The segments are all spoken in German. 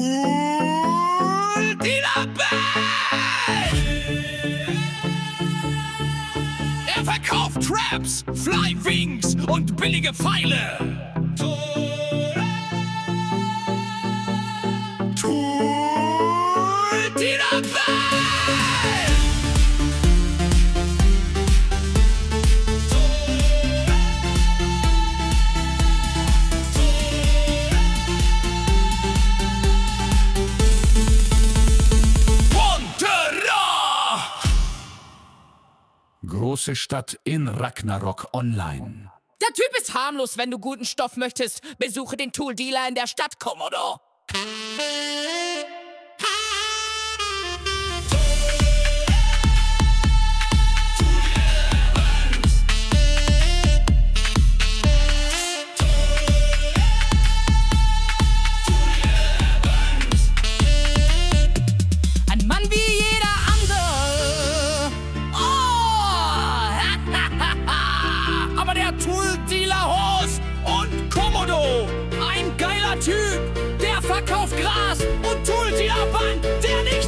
Tool Dealer Band! Er verkauft Traps, Flywings und billige Pfeile. Tool Dealer Band! Große Stadt in Ragnarok Online. Der Typ ist harmlos, wenn du guten Stoff möchtest. Besuche den Tool-Dealer in der Stadt, Komodo. Ein Mann wie jeder andere. Aber der Tool-Dealer Horst und Komodo, ein geiler Typ, der verkauft Gras und Tool-Dealer Band, der nicht.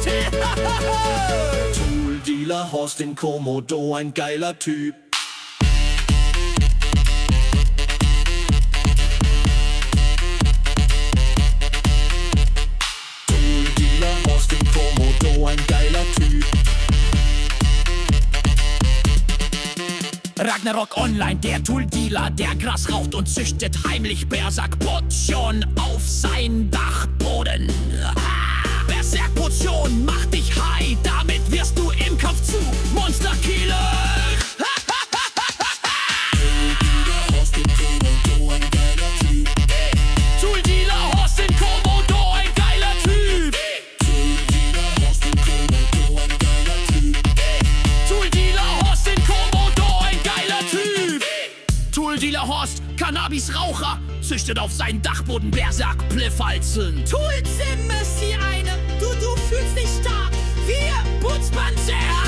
Tool-Dealer Horst in Komodo, ein geiler Typ. Tool-Dealer Horst in Komodo, ein geiler Typ. Ragnarok Online, der Tool-Dealer, der Gras raucht und züchtet heimlich Berserk-Potion auf sein Dachboden. Berserk-Potion macht dich high, damit wirst du im Kampf zu Monster-Killer. Tool-Dealer Horst in Komodo, ein geiler Typ. Tool-Dealer Horst in Komodo, ein geiler Typ. Tool-Dealer Horst, Cannabis-Raucher, züchtet auf seinen Dachboden Berserk-Pliffalzen. Tool-Sim ist die eine, du fühlst dich stark, wir Putzpanzer.